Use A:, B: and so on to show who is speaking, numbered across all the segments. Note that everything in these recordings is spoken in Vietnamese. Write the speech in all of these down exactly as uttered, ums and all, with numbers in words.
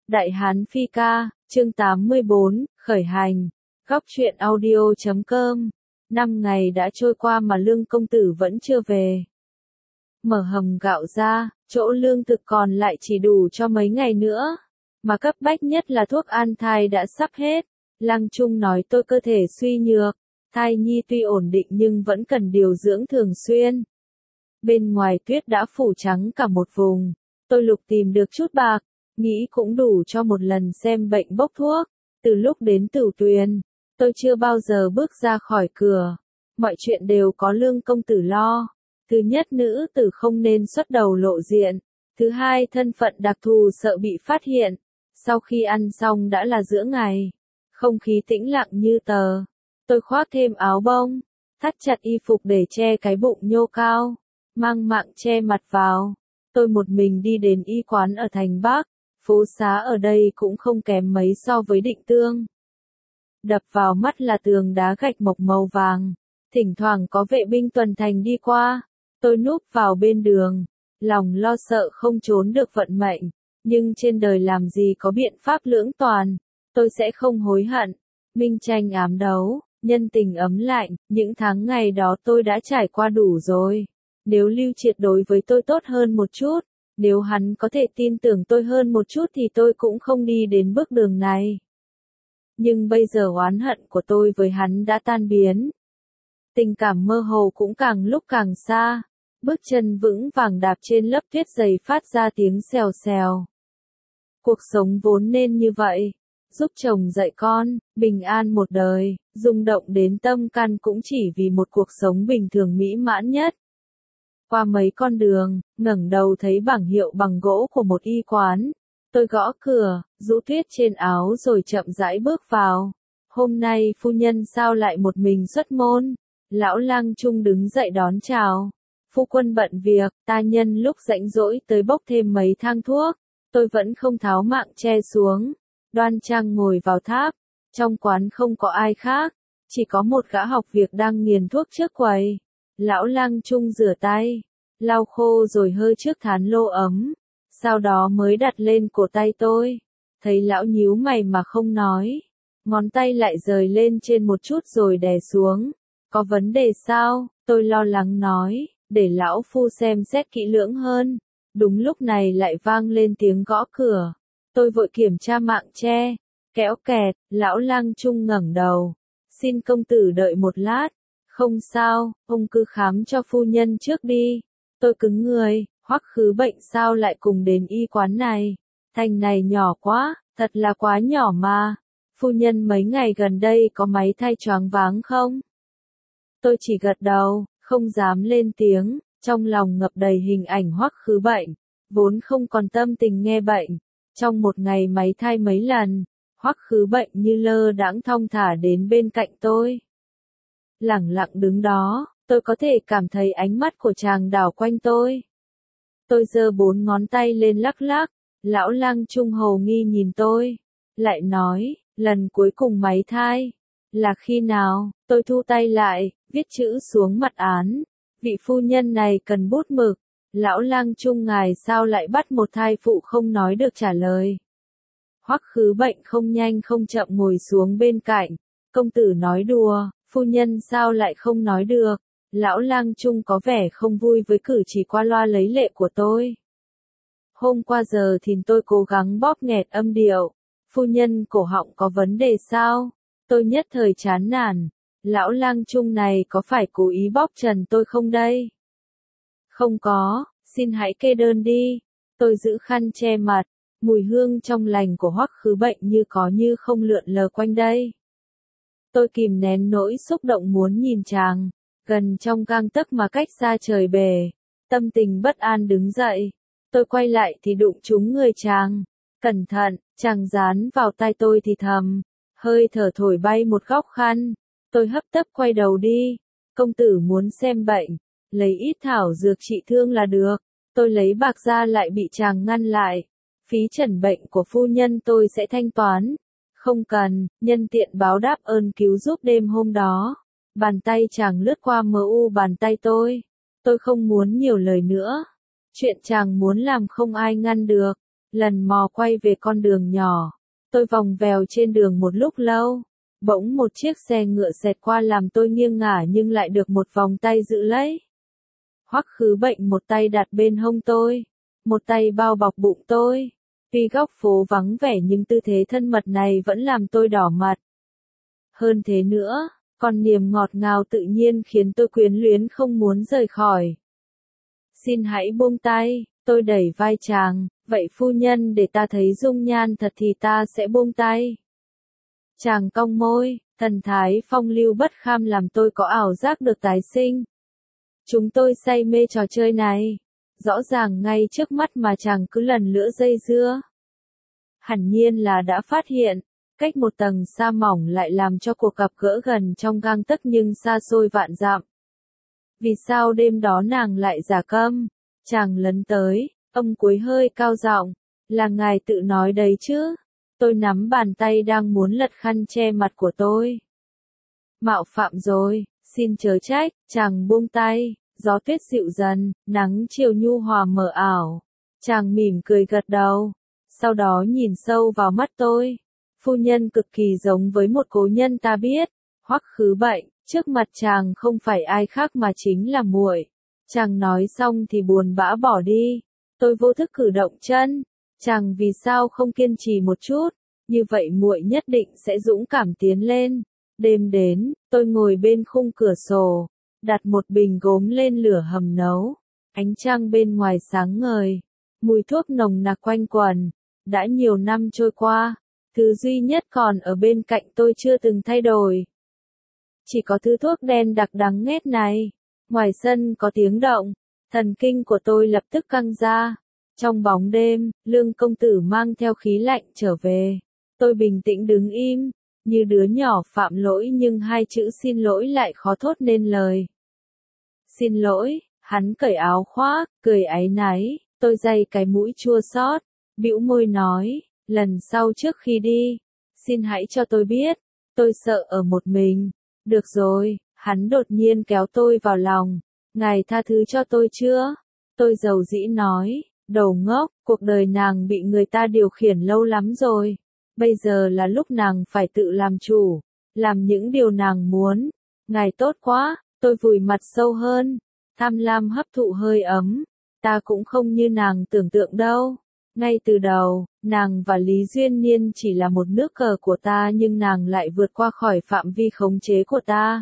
A: Đại Hán Phi Ca, chương tám mươi bốn, khởi hành. Góc truyện audio chấm com. Năm ngày đã trôi qua mà Lương công tử vẫn chưa về. Mở hầm gạo ra, chỗ lương thực còn lại chỉ đủ cho mấy ngày nữa. Mà cấp bách nhất là thuốc an thai đã sắp hết. Lăng Trung nói tôi cơ thể suy nhược. Thai nhi tuy ổn định nhưng vẫn cần điều dưỡng thường xuyên. Bên ngoài tuyết đã phủ trắng cả một vùng. Tôi lục tìm được chút bạc. Nghĩ cũng đủ cho một lần xem bệnh bốc thuốc. Từ lúc đến Tửu Tuyền, tôi chưa bao giờ bước ra khỏi cửa. Mọi chuyện đều có Lương công tử lo. Thứ nhất, nữ tử không nên xuất đầu lộ diện. Thứ hai, thân phận đặc thù sợ bị phát hiện. Sau khi ăn xong đã là giữa ngày. Không khí tĩnh lặng như tờ. Tôi khoác thêm áo bông, thắt chặt y phục để che cái bụng nhô cao, mang mạng che mặt vào. Tôi một mình đi đến y quán ở thành Bắc. Phố xá ở đây cũng không kém mấy so với Định Tương. Đập vào mắt là tường đá gạch mộc màu vàng. Thỉnh thoảng có vệ binh tuần thành đi qua. Tôi núp vào bên đường. Lòng lo sợ không trốn được vận mệnh. Nhưng trên đời làm gì có biện pháp lưỡng toàn. Tôi sẽ không hối hận. Minh tranh ám đấu, nhân tình ấm lạnh. Những tháng ngày đó tôi đã trải qua đủ rồi. Nếu Lưu Triệt đối với tôi tốt hơn một chút. Nếu hắn có thể tin tưởng tôi hơn một chút thì tôi cũng không đi đến bước đường này. Nhưng bây giờ oán hận của tôi với hắn đã tan biến. Tình cảm mơ hồ cũng càng lúc càng xa. Bước chân vững vàng đạp trên lớp tuyết dày phát ra tiếng xèo xèo. Cuộc sống vốn nên như vậy. Giúp chồng dạy con, bình an một đời, rung động đến tâm can cũng chỉ vì một cuộc sống bình thường mỹ mãn nhất. Qua mấy con đường, ngẩng đầu thấy bảng hiệu bằng gỗ của một y quán. Tôi gõ cửa, rũ tuyết trên áo rồi chậm rãi bước vào. Hôm nay phu nhân sao lại một mình xuất môn? Lão Lăng Trung đứng dậy đón chào. Phu quân bận việc, ta nhân lúc rảnh rỗi tới bốc thêm mấy thang thuốc. Tôi vẫn không tháo mạng che xuống. Đoan trang ngồi vào tháp. Trong quán không có ai khác. Chỉ có một gã học việc đang nghiền thuốc trước quầy. Lão Lăng Trung rửa tay, lau khô rồi hơ trước thán lô ấm, sau đó mới đặt lên cổ tay tôi. Thấy lão nhíu mày mà không nói, ngón tay lại rời lên trên một chút rồi đè xuống. Có vấn đề sao? Tôi lo lắng nói, để lão phu xem xét kỹ lưỡng hơn. Đúng lúc này lại vang lên tiếng gõ cửa. Tôi vội kiểm tra mạng che, kéo kẹt, lão Lăng Trung ngẩng đầu. Xin công tử đợi một lát. Không sao, ông cứ khám cho phu nhân trước đi. Tôi cứng người, Hoắc Khứ Bệnh sao lại cùng đến y quán này? Thành này nhỏ quá, thật là quá nhỏ mà. Phu nhân mấy ngày gần đây có máy thai choáng váng không? Tôi chỉ gật đầu, không dám lên tiếng, trong lòng ngập đầy hình ảnh Hoắc Khứ Bệnh, vốn không còn tâm tình nghe bệnh. Trong một ngày máy thai mấy lần, Hoắc Khứ Bệnh như lơ đãng thong thả đến bên cạnh tôi. Lẳng lặng đứng đó, tôi có thể cảm thấy ánh mắt của chàng đảo quanh tôi. Tôi giơ bốn ngón tay lên lắc lắc, lão Lăng Trung hầu nghi nhìn tôi, lại nói, lần cuối cùng máy thai, là khi nào? Tôi thu tay lại, viết chữ xuống mặt án, vị phu nhân này cần bút mực, lão Lăng Trung ngài sao lại bắt một thai phụ không nói được trả lời. Hoắc Khứ Bệnh không nhanh không chậm ngồi xuống bên cạnh, công tử nói đùa. Phu nhân sao lại không nói được? Lão Lăng Trung có vẻ không vui với cử chỉ qua loa lấy lệ của tôi. Hôm qua giờ thì tôi cố gắng bóp nghẹt âm điệu. Phu nhân cổ họng có vấn đề sao? Tôi nhất thời chán nản. Lão Lăng Trung này có phải cố ý bóp trần tôi không đây? Không có, xin hãy kê đơn đi. Tôi giữ khăn che mặt. Mùi hương trong lành của Hoắc Khứ Bệnh như có như không lượn lờ quanh đây. Tôi kìm nén nỗi xúc động muốn nhìn chàng, gần trong gang tấc mà cách xa trời bể. Tâm tình bất an đứng dậy. Tôi quay lại thì đụng trúng người chàng. Cẩn thận, chàng dán vào tai tôi thì thầm. Hơi thở thổi bay một góc khăn. Tôi hấp tấp quay đầu đi. Công tử muốn xem bệnh. Lấy ít thảo dược trị thương là được. Tôi lấy bạc ra lại bị chàng ngăn lại. Phí chẩn bệnh của phu nhân tôi sẽ thanh toán. Không cần, nhân tiện báo đáp ơn cứu giúp đêm hôm đó. Bàn tay chàng lướt qua mờ u bàn tay tôi. Tôi không muốn nhiều lời nữa. Chuyện chàng muốn làm không ai ngăn được. Lần mò quay về con đường nhỏ, tôi vòng vèo trên đường một lúc lâu. Bỗng một chiếc xe ngựa xẹt qua làm tôi nghiêng ngả nhưng lại được một vòng tay giữ lấy. Hoắc Khứ Bệnh một tay đặt bên hông tôi, một tay bao bọc bụng tôi. Tuy góc phố vắng vẻ nhưng tư thế thân mật này vẫn làm tôi đỏ mặt. Hơn thế nữa, còn niềm ngọt ngào tự nhiên khiến tôi quyến luyến không muốn rời khỏi. Xin hãy buông tay, tôi đẩy vai chàng, vậy phu nhân để ta thấy dung nhan thật thì ta sẽ buông tay. Chàng cong môi, thần thái phong lưu bất kham làm tôi có ảo giác được tái sinh. Chúng tôi say mê trò chơi này, rõ ràng ngay trước mắt mà chàng cứ lần lữa dây dưa. Hẳn nhiên là đã phát hiện, cách một tầng sa mỏng lại làm cho cuộc gặp gỡ gần trong gang tấc nhưng xa xôi vạn dặm. Vì sao đêm đó nàng lại giả câm? Chàng lấn tới, âm cuối hơi cao giọng, là ngài tự nói đấy chứ. Tôi nắm bàn tay đang muốn lật khăn che mặt của tôi. Mạo phạm rồi, xin chớ trách, chàng buông tay, gió tuyết dịu dần, nắng chiều nhu hòa mờ ảo. Chàng mỉm cười gật đầu, sau đó nhìn sâu vào mắt tôi. Phu nhân cực kỳ giống với một cố nhân ta biết, Hoắc Khứ Bệnh, trước mặt chàng không phải ai khác mà chính là muội. Chàng nói xong thì buồn bã bỏ đi, tôi vô thức cử động chân. Chàng vì sao không kiên trì một chút, như vậy muội nhất định sẽ dũng cảm tiến lên. Đêm đến, tôi ngồi bên khung cửa sổ, đặt một bình gốm lên lửa hầm nấu. Ánh trăng bên ngoài sáng ngời, mùi thuốc nồng nặc quanh quẩn. Đã nhiều năm trôi qua, thứ duy nhất còn ở bên cạnh tôi chưa từng thay đổi. Chỉ có thứ thuốc đen đặc đắng nghét này. Ngoài sân có tiếng động, thần kinh của tôi lập tức căng ra. Trong bóng đêm, Lương công tử mang theo khí lạnh trở về. Tôi bình tĩnh đứng im, như đứa nhỏ phạm lỗi nhưng hai chữ xin lỗi lại khó thốt nên lời. Xin lỗi, hắn cởi áo khoác, cười áy náy, tôi day cái mũi chua xót, bĩu môi nói, lần sau trước khi đi, xin hãy cho tôi biết, tôi sợ ở một mình. Được rồi, hắn đột nhiên kéo tôi vào lòng, ngài tha thứ cho tôi chưa? Tôi dầu dĩ nói. Đầu ngốc, cuộc đời nàng bị người ta điều khiển lâu lắm rồi. Bây giờ là lúc nàng phải tự làm chủ, làm những điều nàng muốn. Ngài tốt quá, tôi vùi mặt sâu hơn, tham lam hấp thụ hơi ấm. Ta cũng không như nàng tưởng tượng đâu. Ngay từ đầu, nàng và Lý Duyên Niên chỉ là một nước cờ của ta nhưng nàng lại vượt qua khỏi phạm vi khống chế của ta.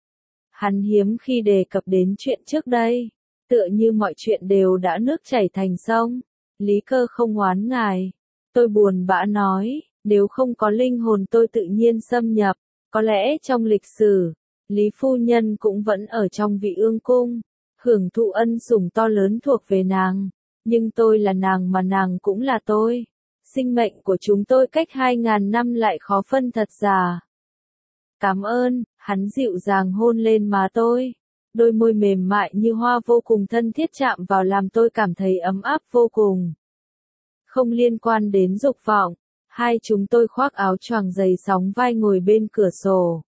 A: Hắn hiếm khi đề cập đến chuyện trước đây. Tựa như mọi chuyện đều đã nước chảy thành sông. Lý Cơ không oán ngài. Tôi buồn bã nói, nếu không có linh hồn tôi tự nhiên xâm nhập, có lẽ trong lịch sử, Lý Phu Nhân cũng vẫn ở trong vị ương cung, hưởng thụ ân sủng to lớn thuộc về nàng. Nhưng tôi là nàng mà nàng cũng là tôi. Sinh mệnh của chúng tôi cách hai ngàn năm lại khó phân thật giả. Cảm ơn, hắn dịu dàng hôn lên má tôi. Đôi môi mềm mại như hoa vô cùng thân thiết chạm vào làm tôi cảm thấy ấm áp vô cùng. Không liên quan đến dục vọng, hai chúng tôi khoác áo choàng dày sóng vai ngồi bên cửa sổ.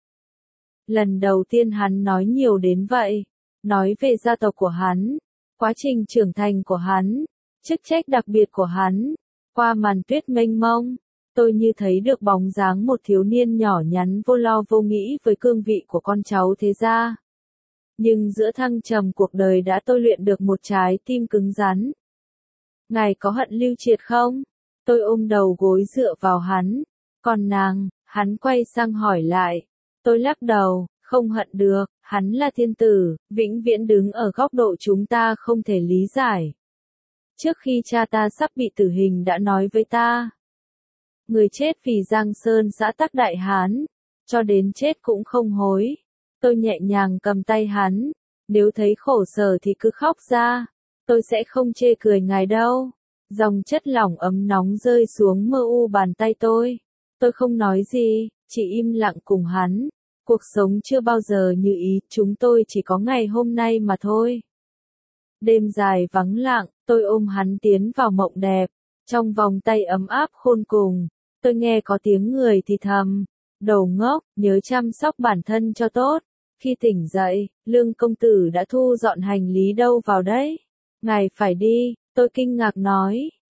A: Lần đầu tiên hắn nói nhiều đến vậy, nói về gia tộc của hắn, quá trình trưởng thành của hắn, chức trách đặc biệt của hắn. Qua màn tuyết mênh mông, tôi như thấy được bóng dáng một thiếu niên nhỏ nhắn vô lo vô nghĩ với cương vị của con cháu thế gia. Nhưng giữa thăng trầm cuộc đời đã tôi luyện được một trái tim cứng rắn. Ngài có hận Lưu Triệt không? Tôi ôm đầu gối dựa vào hắn. Còn nàng, hắn quay sang hỏi lại. Tôi lắc đầu, không hận được, hắn là thiên tử, vĩnh viễn đứng ở góc độ chúng ta không thể lý giải. Trước khi cha ta sắp bị tử hình đã nói với ta. Người chết vì Giang Sơn xã tắc Đại Hán, cho đến chết cũng không hối. Tôi nhẹ nhàng cầm tay hắn, nếu thấy khổ sở thì cứ khóc ra, tôi sẽ không chê cười ngài đâu. Dòng chất lỏng ấm nóng rơi xuống mơ u bàn tay tôi. Tôi không nói gì, chỉ im lặng cùng hắn. Cuộc sống chưa bao giờ như ý, chúng tôi chỉ có ngày hôm nay mà thôi. Đêm dài vắng lặng, tôi ôm hắn tiến vào mộng đẹp. Trong vòng tay ấm áp khôn cùng, tôi nghe có tiếng người thì thầm. Đầu ngốc, nhớ chăm sóc bản thân cho tốt. Khi tỉnh dậy, Lương công tử đã thu dọn hành lý đâu vào đấy. Ngài phải đi, tôi kinh ngạc nói,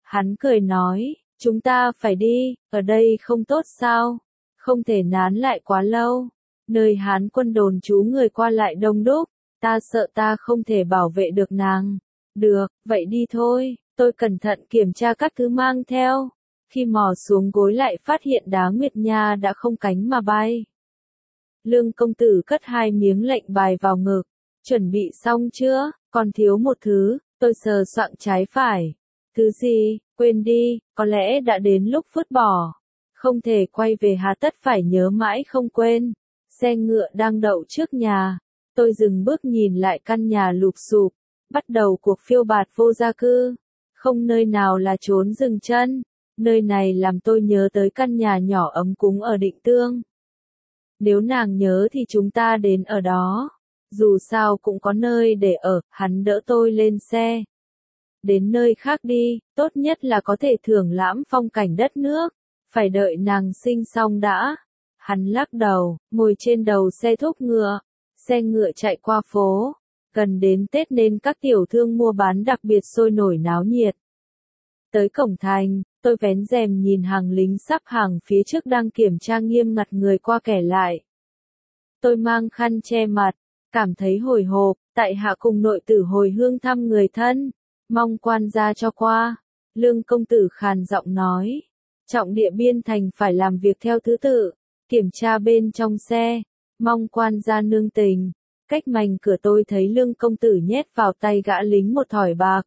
A: Hắn cười nói, chúng ta phải đi, ở đây không tốt sao? Không thể nán lại quá lâu. Nơi Hán quân đồn trú người qua lại đông đúc, ta sợ ta không thể bảo vệ được nàng. Được, vậy đi thôi, tôi cẩn thận kiểm tra các thứ mang theo. Khi mò xuống gối lại phát hiện đá Nguyệt Nha đã không cánh mà bay. Lương công tử cất hai miếng lệnh bài vào ngực. Chuẩn bị xong chưa? Còn thiếu một thứ, tôi sờ soạng trái phải. Thứ gì? Quên đi, có lẽ đã đến lúc vứt bỏ. Không thể quay về hà tất phải nhớ mãi không quên. Xe ngựa đang đậu trước nhà. Tôi dừng bước nhìn lại căn nhà lụp xụp. Bắt đầu cuộc phiêu bạt vô gia cư. Không nơi nào là trốn dừng chân. Nơi này làm tôi nhớ tới căn nhà nhỏ ấm cúng ở Định Tương. Nếu nàng nhớ thì chúng ta đến ở đó. Dù sao cũng có nơi để ở, hắn đỡ tôi lên xe. Đến nơi khác đi, tốt nhất là có thể thưởng lãm phong cảnh đất nước. Phải đợi nàng sinh xong đã. Hắn lắc đầu, ngồi trên đầu xe thúc ngựa. Xe ngựa chạy qua phố. Gần đến Tết nên các tiểu thương mua bán đặc biệt sôi nổi náo nhiệt. Tới cổng thành, tôi vén rèm nhìn hàng lính sắp hàng phía trước đang kiểm tra nghiêm ngặt người qua kẻ lại. Tôi mang khăn che mặt, cảm thấy hồi hộp, tại hạ cùng nội tử hồi hương thăm người thân, mong quan gia cho qua. Lương công tử khàn giọng nói, trọng địa biên thành phải làm việc theo thứ tự, kiểm tra bên trong xe, mong quan gia nương tình. Cách mành cửa tôi thấy lương công tử nhét vào tay gã lính một thỏi bạc.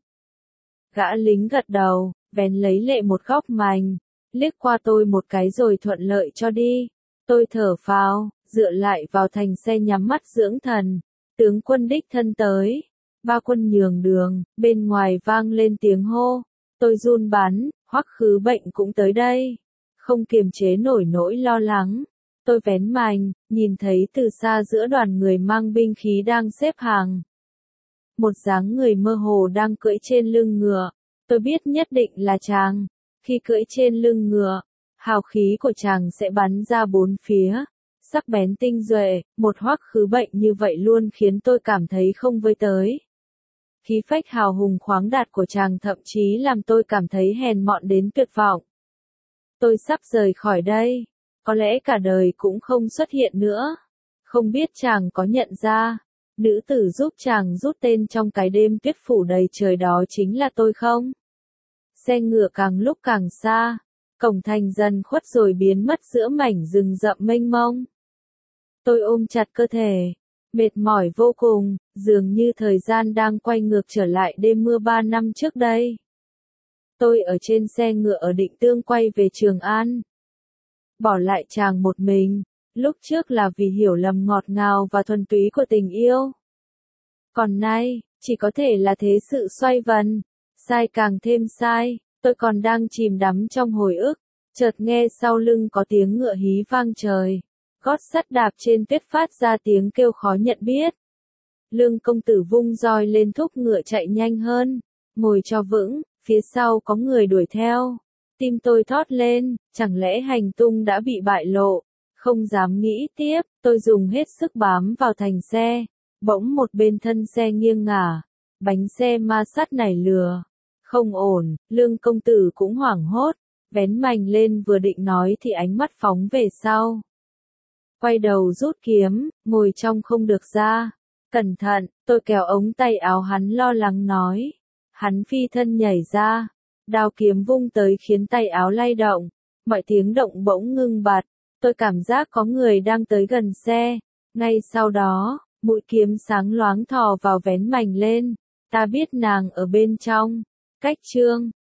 A: Gã lính gật đầu, vén lấy lệ một góc mành, liếc qua tôi một cái rồi thuận lợi cho đi. Tôi thở phào, dựa lại vào thành xe nhắm mắt dưỡng thần. Tướng quân đích thân tới. Ba quân nhường đường, bên ngoài vang lên tiếng hô. Tôi run bắn, Hoắc Khứ Bệnh cũng tới đây. Không kiềm chế nổi nỗi lo lắng. Tôi vén mành, nhìn thấy từ xa giữa đoàn người mang binh khí đang xếp hàng. Một dáng người mơ hồ đang cưỡi trên lưng ngựa. Tôi biết nhất định là chàng. Khi cưỡi trên lưng ngựa, hào khí của chàng sẽ bắn ra bốn phía. Sắc bén tinh duệ, một Hoắc Khứ Bệnh như vậy luôn khiến tôi cảm thấy không với tới. Khí phách hào hùng khoáng đạt của chàng thậm chí làm tôi cảm thấy hèn mọn đến tuyệt vọng. Tôi sắp rời khỏi đây. Có lẽ cả đời cũng không xuất hiện nữa. Không biết chàng có nhận ra, nữ tử giúp chàng rút tên trong cái đêm tuyết phủ đầy trời đó chính là tôi không? Xe ngựa càng lúc càng xa, cổng thành dần khuất rồi biến mất giữa mảnh rừng rậm mênh mông. Tôi ôm chặt cơ thể, mệt mỏi vô cùng, dường như thời gian đang quay ngược trở lại đêm mưa ba năm trước đây. Tôi ở trên xe ngựa ở Định Tương quay về Trường An. Bỏ lại chàng một mình, lúc trước là vì hiểu lầm ngọt ngào và thuần túy của tình yêu. Còn nay, chỉ có thể là thế sự xoay vần, sai càng thêm sai, tôi còn đang chìm đắm trong hồi ức, chợt nghe sau lưng có tiếng ngựa hí vang trời, gót sắt đạp trên tuyết phát ra tiếng kêu khó nhận biết. Lương công tử vung roi lên thúc ngựa chạy nhanh hơn, ngồi cho vững, phía sau có người đuổi theo. Tim tôi thót lên, chẳng lẽ hành tung đã bị bại lộ, không dám nghĩ tiếp, tôi dùng hết sức bám vào thành xe, bỗng một bên thân xe nghiêng ngả, bánh xe ma sát nảy lừa, không ổn, lương công tử cũng hoảng hốt, vén mành lên vừa định nói thì ánh mắt phóng về sau. Quay đầu rút kiếm, ngồi trong không được ra, cẩn thận, tôi kéo ống tay áo hắn lo lắng nói, hắn phi thân nhảy ra. Đao kiếm vung tới khiến tay áo lay động, mọi tiếng động bỗng ngưng bặt, tôi cảm giác có người đang tới gần xe, ngay sau đó, mũi kiếm sáng loáng thò vào vén mành lên, ta biết nàng ở bên trong, cách Trương